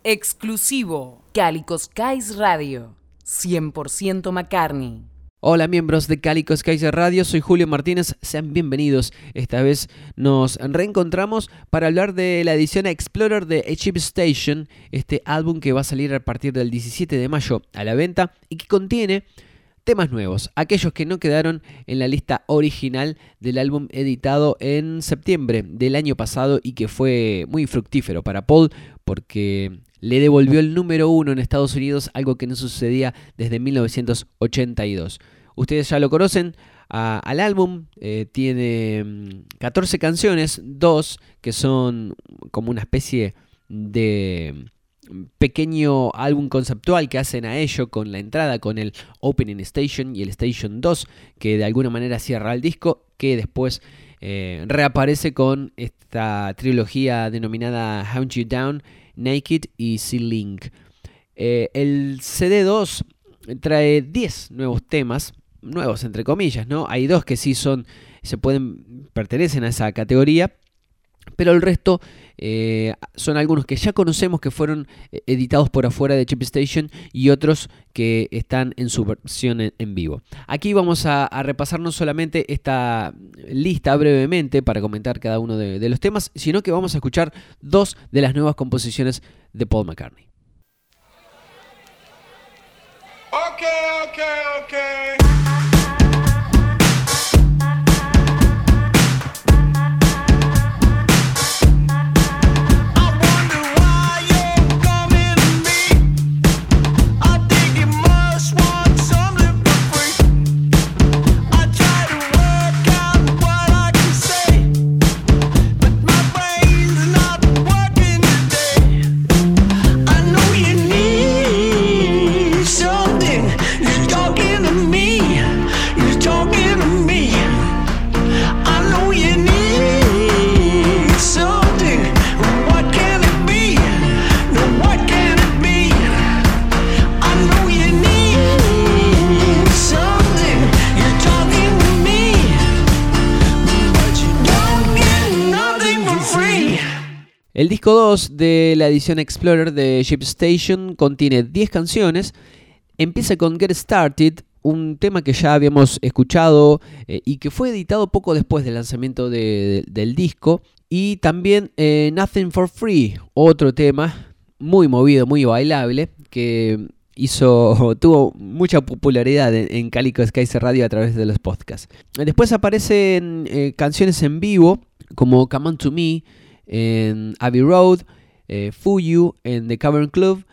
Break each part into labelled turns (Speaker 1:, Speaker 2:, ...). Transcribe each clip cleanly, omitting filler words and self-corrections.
Speaker 1: Exclusivo. Calico Skies Radio. 100% McCartney.
Speaker 2: Hola miembros de Calico Skies Radio, soy Julio Martínez, sean bienvenidos. Esta vez nos reencontramos para hablar de la edición Explorer de Ship Station, este álbum que va a salir a partir del 17 de mayo a la venta y que contiene temas nuevos, aquellos que no quedaron en la lista original del álbum editado en septiembre del año pasado y que fue muy fructífero para Paul porque le devolvió el número 1 en Estados Unidos, algo que no sucedía desde 1982. Ustedes ya lo conocen al álbum, tiene 14 canciones, 2 que son como una especie de pequeño álbum conceptual que hacen a ello con la entrada, con el Opening Station y el Station 2, que de alguna manera cierra el disco, que después reaparece con esta trilogía denominada Hunt You Down, Naked y C-Link. El CD2 trae 10 nuevos temas, nuevos entre comillas, ¿no? Hay 2 que sí pertenecen a esa categoría, pero el resto son algunos que ya conocemos que fueron editados por afuera de Ship Station y otros que están en su versión en vivo. Aquí vamos a repasar no solamente esta lista brevemente para comentar cada uno de los temas, sino que vamos a escuchar 2 de las nuevas composiciones de Paul McCartney.
Speaker 3: Okay.
Speaker 2: El disco 2 de la edición Explorer de Ship Station contiene 10 canciones. Empieza con Get Started, un tema que ya habíamos escuchado y que fue editado poco después del lanzamiento del disco. Y también Nothing for Free, otro tema muy movido, muy bailable, que tuvo mucha popularidad en Calico Skies Radio a través de los podcasts. Después aparecen canciones en vivo como Come On To Me en Abbey Road, Fuyu en The Cavern Club,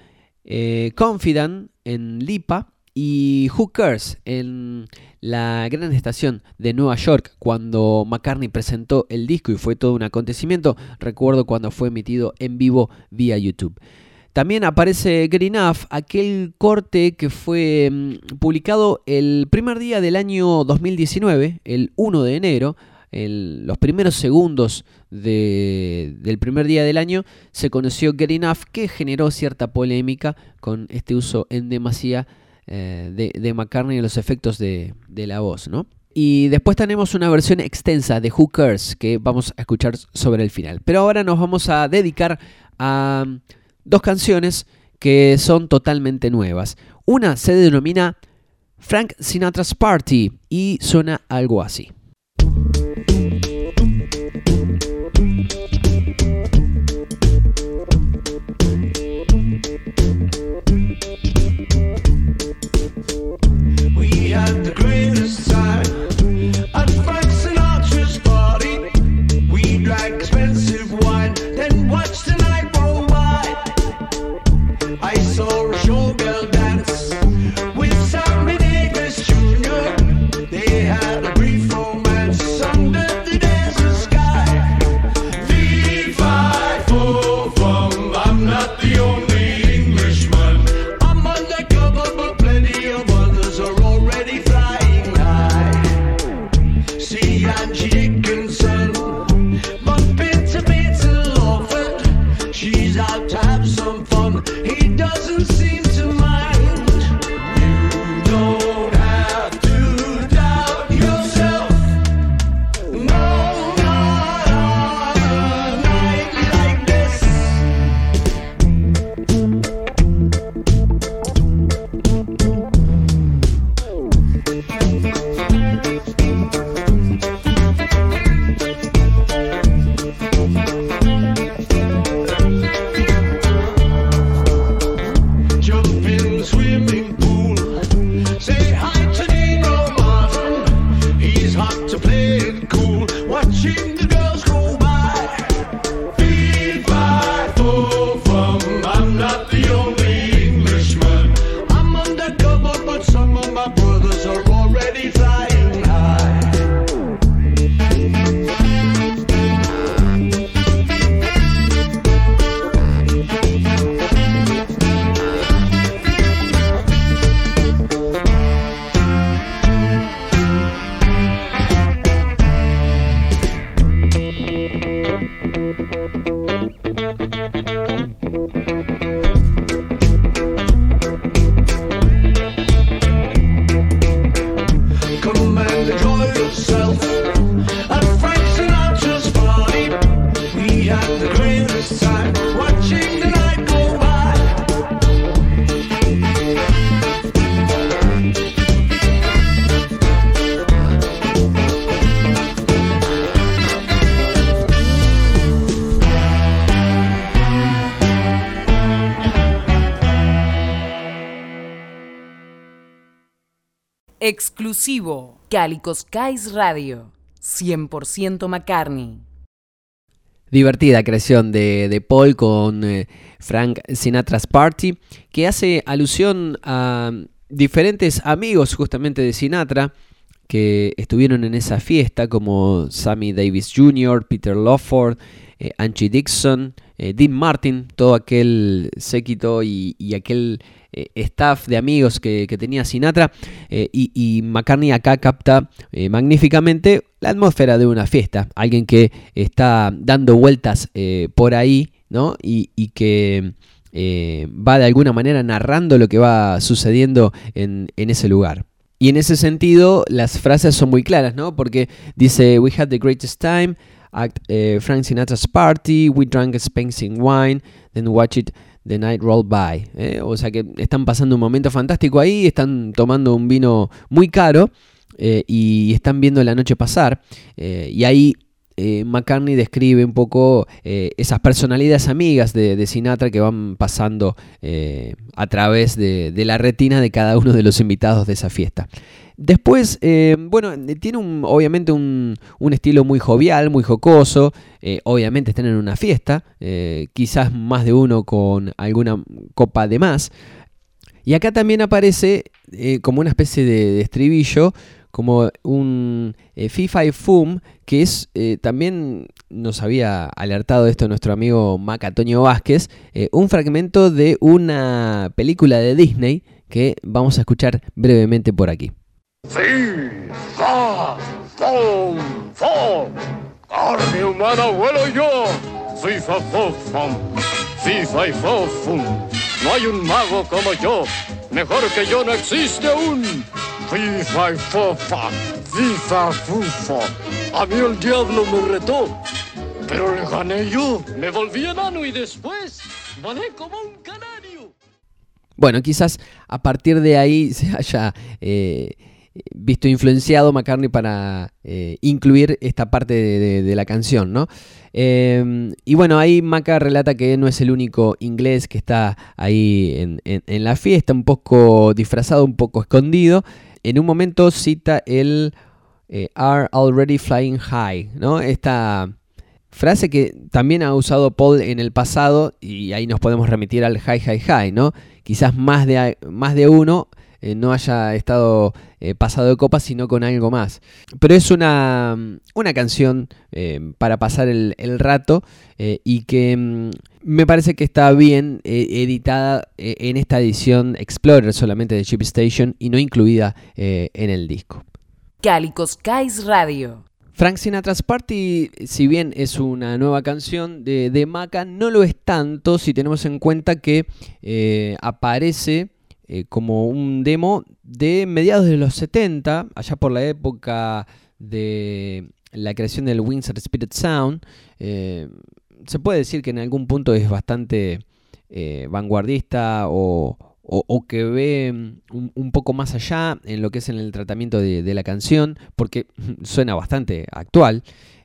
Speaker 2: Confident en Lipa y Who Cares en la gran estación de Nueva York cuando McCartney presentó el disco y fue todo un acontecimiento. Recuerdo cuando fue emitido en vivo vía YouTube. También aparece Good Enough, aquel corte que fue publicado el primer día del año 2019, el 1 de enero. Los primeros segundos del primer día del año se conoció Get Enough, que generó cierta polémica con este uso en demasía de McCartney y los efectos de la voz, ¿no? Y después tenemos una versión extensa de Who Cares que vamos a escuchar sobre el final. Pero ahora nos vamos a dedicar a 2 canciones que son totalmente nuevas. Una se denomina Frank Sinatra's Party y suena algo así.
Speaker 4: We had the greatest time at Frank Sinatra's party. We drank expensive wine, then watched the night roll by. I saw a showgirl dance with Sammy Davis Jr. They had a brief romance under the desert sky. 3, 5, 4, from I'm not the only Englishman. I'm undercover, but plenty of others are already flying high. See Angie Dickinson, bump into Peter Lawford. She's out to have some fun. He doesn't seem to mind. You don't have to doubt yourself. No, not on a night like this.
Speaker 1: Exclusivo. Calico Skies Radio. 100% McCartney.
Speaker 2: Divertida creación de Paul con Frank Sinatra's Party, que hace alusión a diferentes amigos justamente de Sinatra que estuvieron en esa fiesta, como Sammy Davis Jr., Peter Lawford, Angie Dixon, Dean Martin, todo aquel séquito y aquel staff de amigos que tenía Sinatra, y McCartney acá capta magníficamente la atmósfera de una fiesta, alguien que está dando vueltas por ahí, ¿no? y que va de alguna manera narrando lo que va sucediendo en ese lugar. Y en ese sentido las frases son muy claras, ¿no? Porque dice: "We had the greatest time at Frank Sinatra's party, we drank expensive wine, then watched it the night roll by". O sea que están pasando un momento fantástico ahí, están tomando un vino muy caro y están viendo la noche pasar. Y ahí McCartney describe un poco esas personalidades amigas de Sinatra que van pasando a través de la retina de cada uno de los invitados de esa fiesta. Después, tiene obviamente un estilo muy jovial, muy jocoso. Obviamente están en una fiesta, quizás más de uno con alguna copa de más. Y acá también aparece como una especie de estribillo, como un Fi-Fi Fum, que es, también nos había alertado de esto nuestro amigo Mac Antonio Vázquez, un fragmento de una película de Disney que vamos a escuchar brevemente por aquí.
Speaker 3: Fi-Fa-Fum, Fum, carne humana vuelo yo. Fi-Fa-Fum, Fi-Fa-Fum, no hay un mago como yo, mejor que yo no existe un. Fi-Fa-Fofa, Fi-Fa-Fufa, a mí el diablo me retó, pero le gané yo, me volví enano y después volé como un canario.
Speaker 2: Bueno, quizás a partir de ahí se haya visto influenciado McCartney para incluir esta parte de la canción, ¿no? Y bueno, ahí Maca relata que no es el único inglés que está ahí en la fiesta, un poco disfrazado, un poco escondido. En un momento cita el "are already flying high", ¿no? Esta frase que también ha usado Paul en el pasado, y ahí nos podemos remitir al "high, high, high", ¿no? Quizás más de uno no haya estado pasado de copa, sino con algo más. Pero es una canción para pasar el rato, y que me parece que está bien editada en esta edición Explorer solamente de Ship Station y no incluida en el disco.
Speaker 1: Calico Skies Radio.
Speaker 2: Frank Sinatra's Party, si bien es una nueva canción de Maca, no lo es tanto si tenemos en cuenta que aparece como un demo de mediados de los 70, allá por la época de la creación del Windsor Spirit Sound. Se puede decir que en algún punto es bastante vanguardista o que ve un poco más allá en lo que es en el tratamiento de la canción, porque suena bastante actual.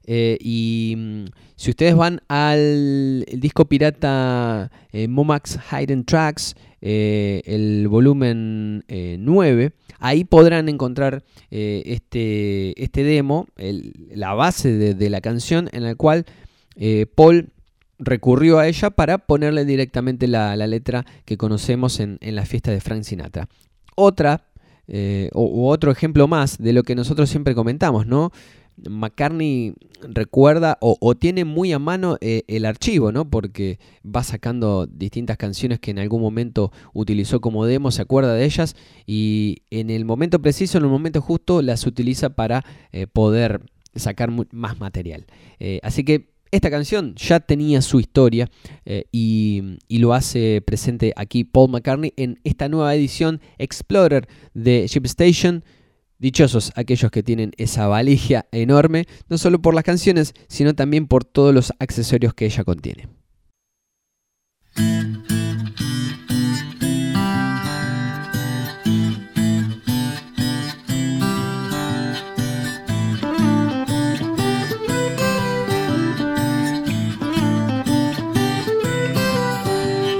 Speaker 2: Y si ustedes van al disco pirata Momax Hidden Tracks, el volumen 9, ahí podrán encontrar este demo, la base de la canción, en la cual Paul recurrió a ella para ponerle directamente la letra que conocemos en la fiesta de Frank Sinatra. Otro ejemplo más de lo que nosotros siempre comentamos, ¿no? McCartney recuerda o tiene muy a mano el archivo, ¿no? Porque va sacando distintas canciones que en algún momento utilizó como demo, se acuerda de ellas y en el momento preciso, en el momento justo, las utiliza para poder sacar más material. Así que esta canción ya tenía su historia y lo hace presente aquí Paul McCartney en esta nueva edición Explorer de Ship Station. Dichosos aquellos que tienen esa valija enorme, no solo por las canciones, sino también por todos los accesorios que ella contiene.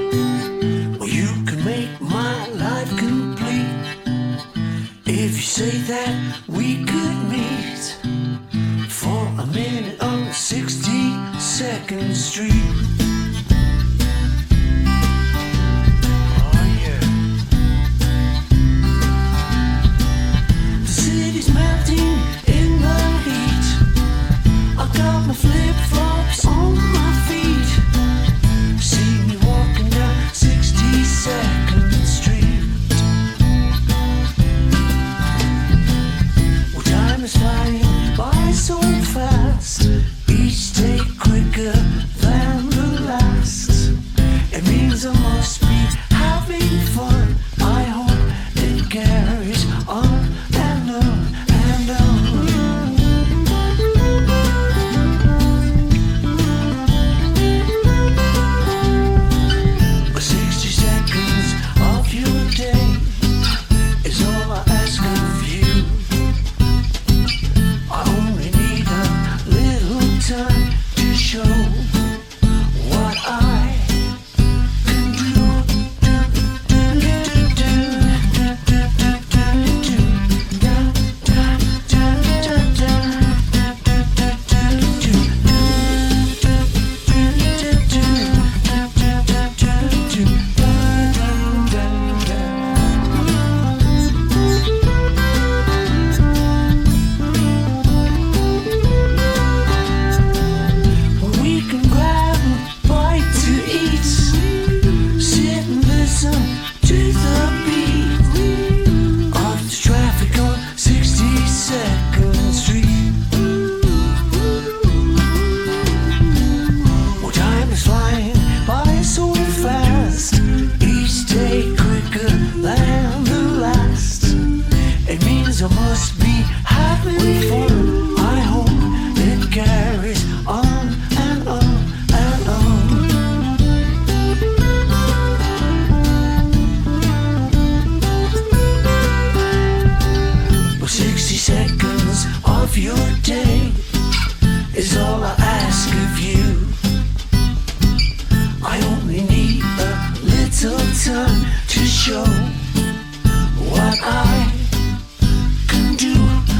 Speaker 4: Well, you can make my life complete if you say that we could meet for a minute on 62nd Street. Oh yeah. The city's melting in the heat. I got my flip-flops on my feet. See me walking down 62nd Street. Well, time is flying by so fast. Each day quicker than the last. It means I must be having fun. I hope it carries on and on and on. 60 seconds of your day is all I ask of you. I only need a little time to show what I can do. We can grab a bite to eat, sit and listen to the beat of the traffic on 62nd Street. Well, time is flying by so fast, each day quicker than the last. It means I must be having fun. I hope it carries on and on and on. Well, 60 seconds of your day is all I ask of you. I only need a little time to show what I can do.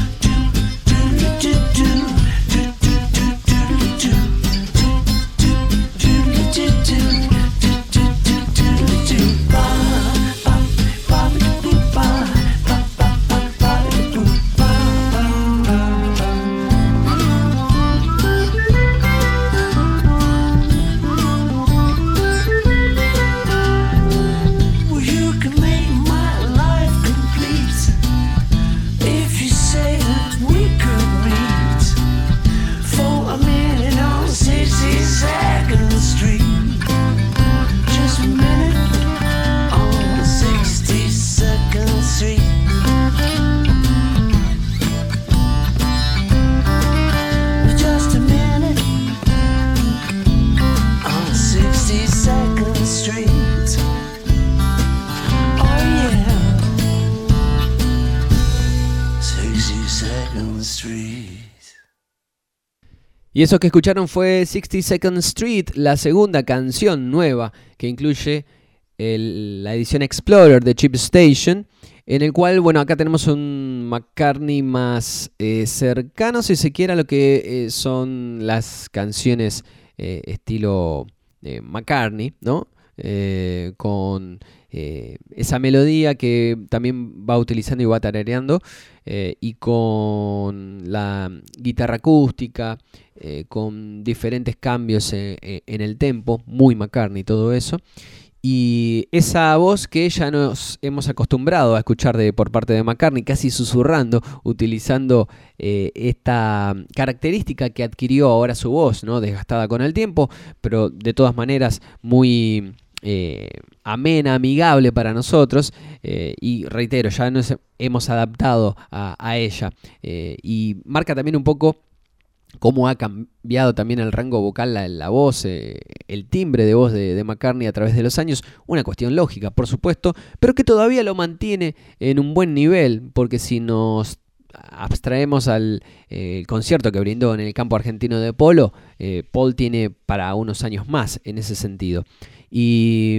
Speaker 4: Well, you can make my life complete if you say that we could meet for a minute on 62nd Street. Just a minute on 62nd Street. Just a minute on 62nd Street. Oh yeah, 62nd Street.
Speaker 2: Y eso que escucharon fue 62nd Street, la segunda canción nueva que incluye la edición Explorer de Chip Station, en el cual, bueno, acá tenemos un McCartney más cercano, si se quiere, a lo que son las canciones estilo McCartney, ¿no? Con esa melodía que también va utilizando y va tarareando, y con la guitarra acústica, con diferentes cambios en el tempo, muy McCartney todo eso. Y esa voz que ya nos hemos acostumbrado a escuchar por parte de McCartney, casi susurrando, utilizando esta característica que adquirió ahora su voz, ¿no? Desgastada con el tiempo, pero de todas maneras muy amena, amigable para nosotros, y reitero, ya nos hemos adaptado a ella, y marca también un poco cómo ha cambiado también el rango vocal, la voz, el timbre de voz de McCartney a través de los años. Una cuestión lógica, por supuesto, pero que todavía lo mantiene en un buen nivel, porque si nos abstraemos al concierto que brindó en el campo argentino de polo, Paul tiene para unos años más en ese sentido. Y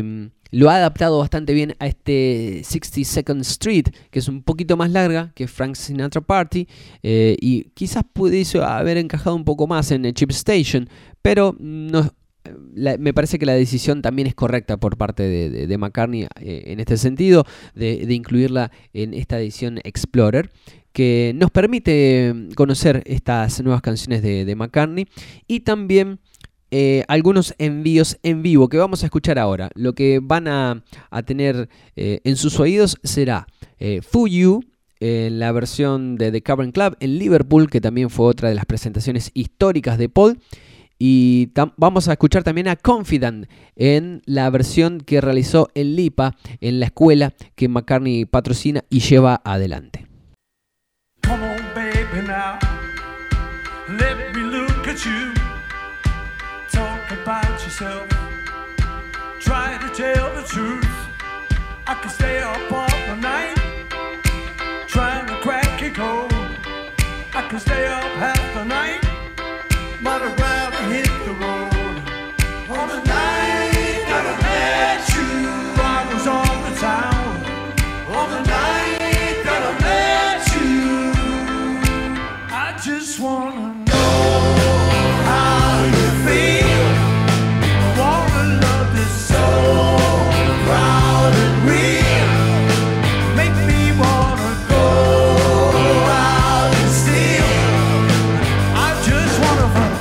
Speaker 2: lo ha adaptado bastante bien a este 62nd Street, que es un poquito más larga que Frank Sinatra Party, y quizás pudiese haber encajado un poco más en Chip Station, pero no, me parece que la decisión también es correcta por parte de McCartney en este sentido, de incluirla en esta edición Explorer, que nos permite conocer estas nuevas canciones de McCartney y también algunos envíos en vivo que vamos a escuchar ahora. Lo que van a tener en sus oídos será Fool You, en la versión de The Cavern Club en Liverpool, que también fue otra de las presentaciones históricas de Paul. Y vamos a escuchar también a Confident en la versión que realizó en Lipa, en la escuela que McCartney patrocina y lleva adelante.
Speaker 4: Come on, baby, now. Let me look at you. Talk about yourself. Try to tell the truth. I can stay up all the night trying to crack your code. I can stay up half the night, but I'd rather hit the road. On the night that I met you, I was on the town. On the night that I met you, I just wanna know how you feel. I wanna love this so proud and real. Make me wanna go out and steal. I just wanna find.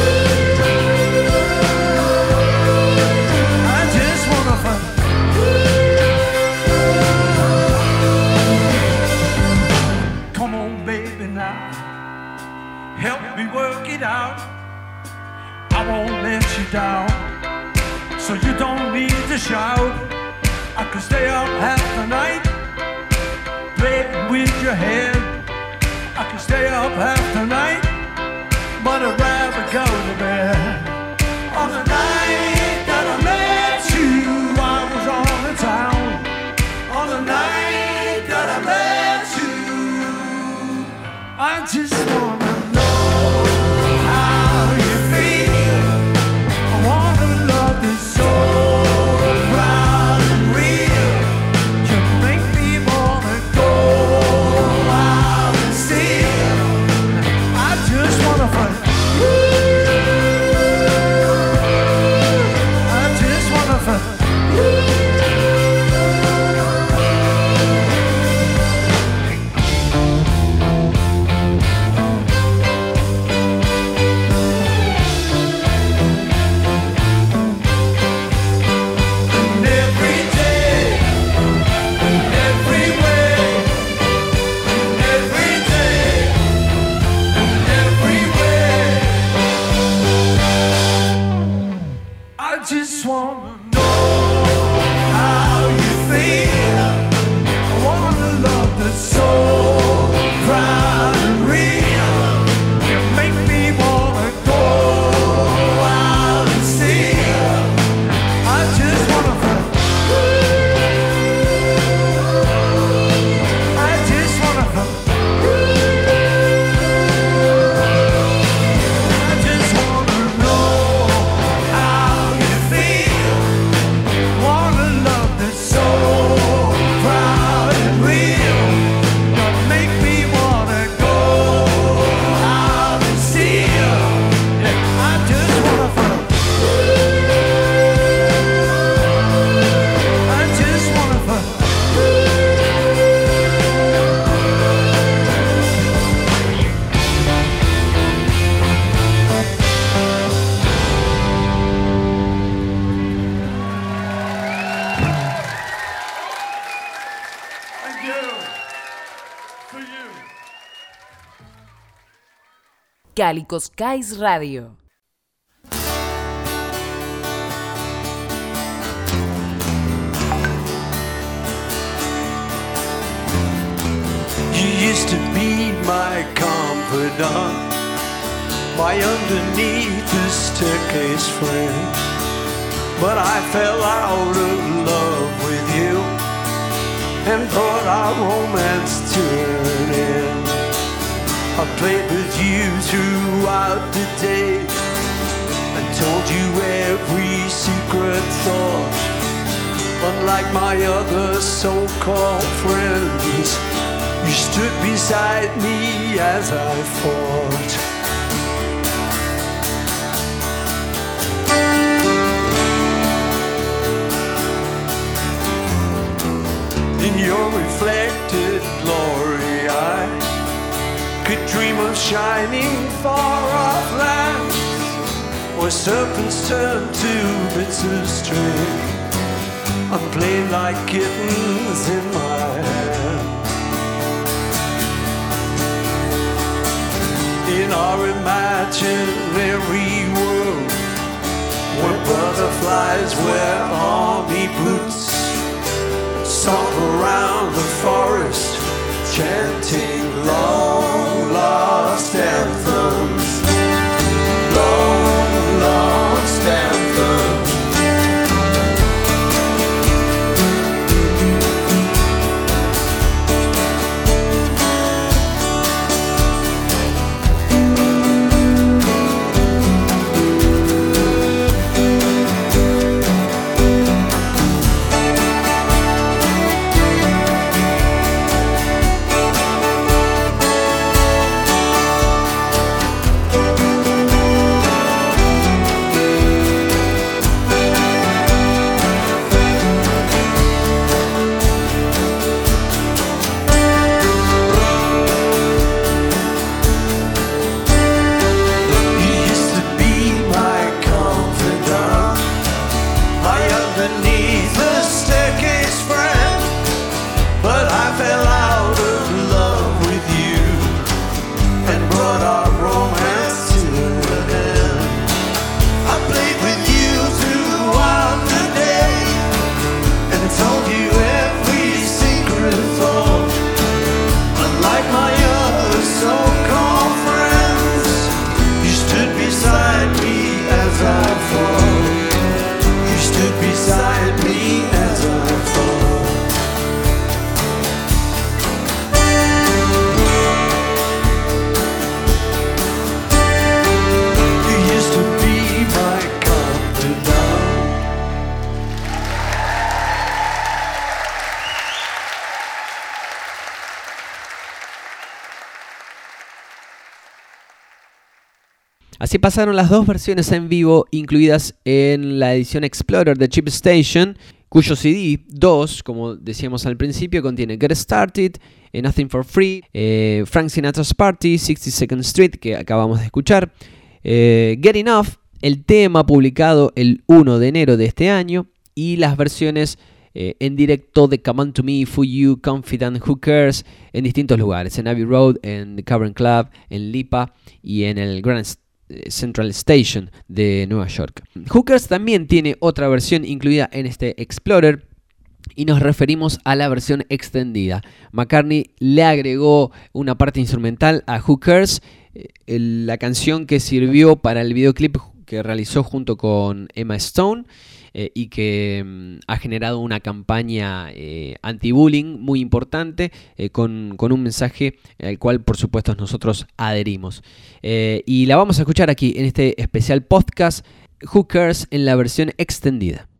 Speaker 4: I just wanna find. Come on, baby, now. Help me work it out. I won't let you down, so you don't need to shout. I could stay up half the night playing with your head. I could stay up half the night, but I'd rather go to bed. On the night that I met you, I was on the town. On the night that I met you, I just wanna know how you feel. I wanna love this so proud and real. You make me wanna go out and steal. I just wanna find. I just wanna find. And every day, everywhere, every day, everywhere, I just wanna know how you feel. I wanna love that's so proud and real. You make me wanna go out and steal. I just wanna find. I just wanna find. I just wanna know how you feel. Wanna love that's so proud and real. You make me wanna go out and steal. Yeah, I just wanna find. I just wanna find. Thank you. For you.
Speaker 1: Cálicos Skies Radio.
Speaker 4: You used to be my confidant, my underneath the staircase friend. But I fell out of love with you and brought our romance to an end. I played with you throughout the day and told you every secret thought. Unlike my other so-called friends, you stood beside me as I fought. In your reflected glory, I could dream of shining far-off lands where serpents turn to bits of string and play like kittens in my hand. In our imaginary world, where butterflies wear army boots, song around the forest, chanting long lost anthems, long lost anthems.
Speaker 2: Así pasaron las dos versiones en vivo incluidas en la edición Explorer de Chip Station, cuyo CD 2, como decíamos al principio, contiene Get Started, Nothing for Free, Frank Sinatra's Party, 62nd Street, que acabamos de escuchar, Get Enough, el tema publicado el 1 de enero de este año, y las versiones en directo de Come On To Me, For You, Confident, Who Cares, en distintos lugares, en Abbey Road, en The Cavern Club, en Lipa y en el Grand Central Station de Nueva York. Who Cares también tiene otra versión incluida en este Explorer y nos referimos a la versión extendida. McCartney le agregó una parte instrumental a Who Cares, la canción que sirvió para el videoclip que realizó junto con Emma Stone y que ha generado una campaña anti-bullying muy importante con un mensaje al cual por supuesto nosotros adherimos. Y la vamos a escuchar aquí en este especial podcast Who Cares en la versión extendida.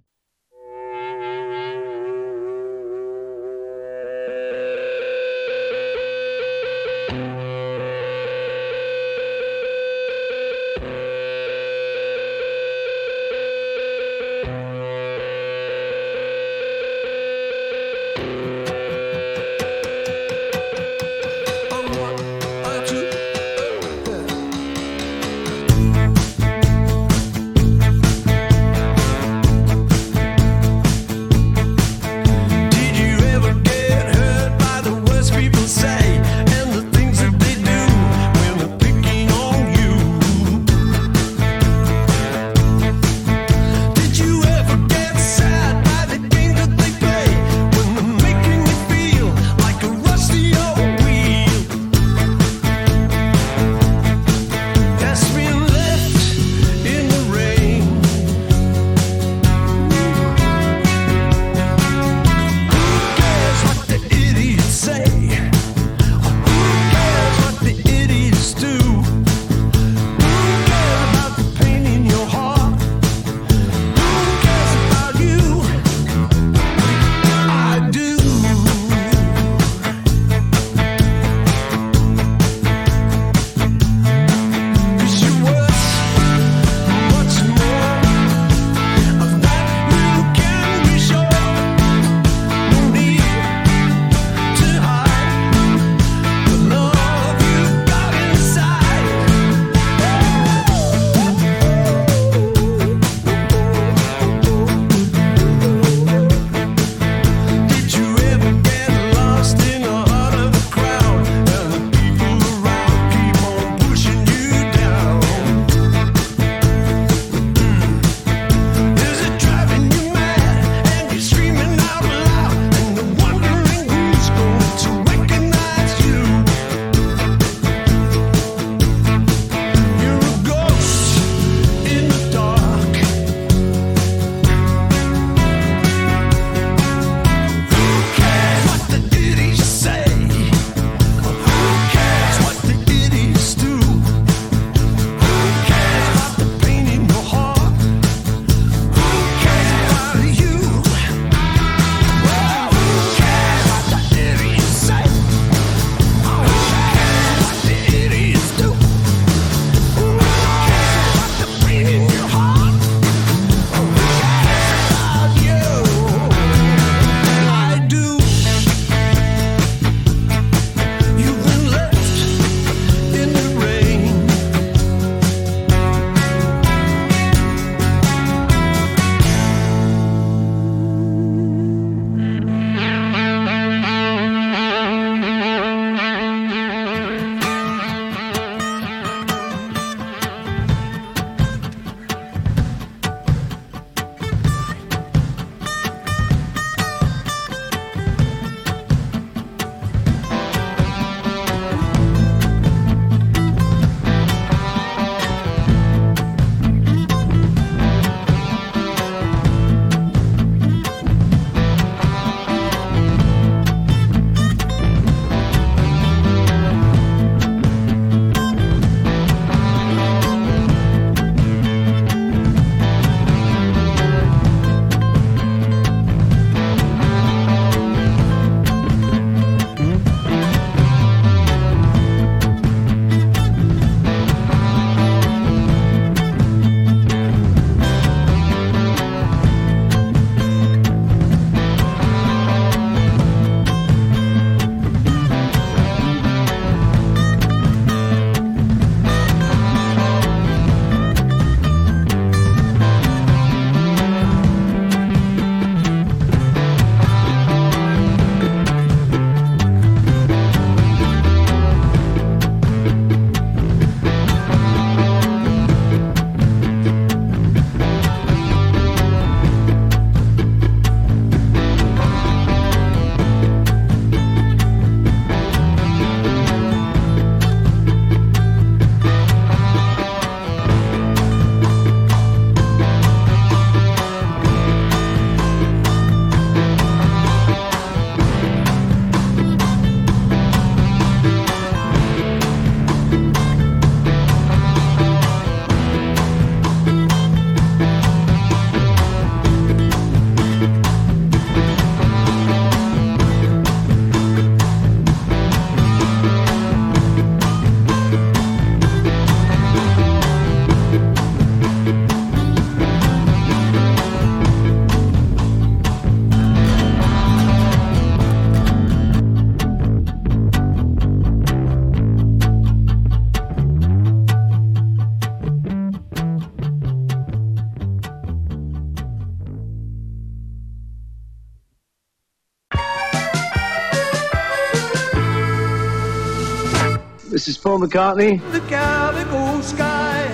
Speaker 5: This is Paul McCartney.
Speaker 4: The calico sky.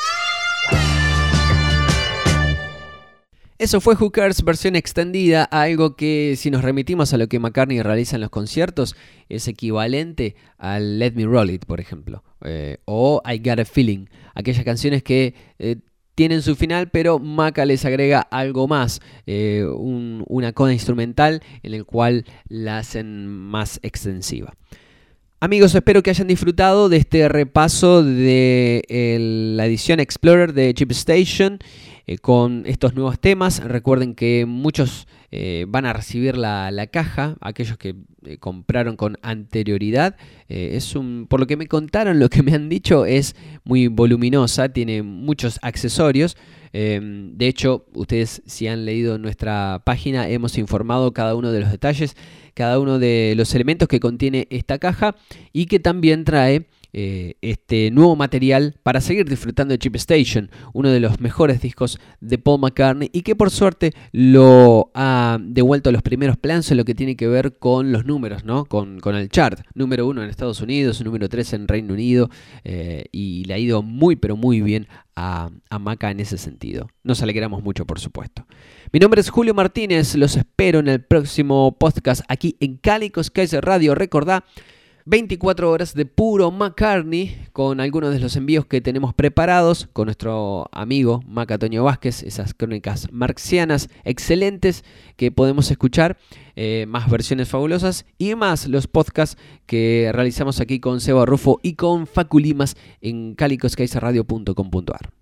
Speaker 2: Eso fue Who Cares versión extendida, algo que si nos remitimos a lo que McCartney realiza en los conciertos es equivalente al Let Me Roll It, por ejemplo, o I Got a Feeling, aquellas canciones que tienen su final pero Maca les agrega algo más, una coda instrumental en el cual la hacen más extensiva. Amigos, espero que hayan disfrutado de este repaso de la edición Explorer de Chip Station con estos nuevos temas. Recuerden que muchos van a recibir la caja, aquellos que compraron con anterioridad. Por lo que me contaron, lo que me han dicho, es muy voluminosa, tiene muchos accesorios. De hecho, ustedes, si han leído nuestra página, hemos informado cada uno de los detalles, cada uno de los elementos que contiene esta caja y que también trae este nuevo material para seguir disfrutando de Chip Station, uno de los mejores discos de Paul McCartney y que por suerte lo ha devuelto a los primeros planos en lo que tiene que ver con los números, ¿no? Con el chart. Número 1 en Estados Unidos, número 3 en Reino Unido, y le ha ido muy pero muy bien a Maca en ese sentido. Nos alegramos mucho, por supuesto. Mi nombre es Julio Martínez, los espero en el próximo podcast aquí en Calico Skies Radio. Recordá, 24 horas de puro McCartney con algunos de los envíos que tenemos preparados con nuestro amigo Maca Toño Vázquez, esas crónicas marxianas excelentes que podemos escuchar, más versiones fabulosas y más los podcasts que realizamos aquí con Seba Rufo y con Facu Limas en calicoskiesradio.com.ar.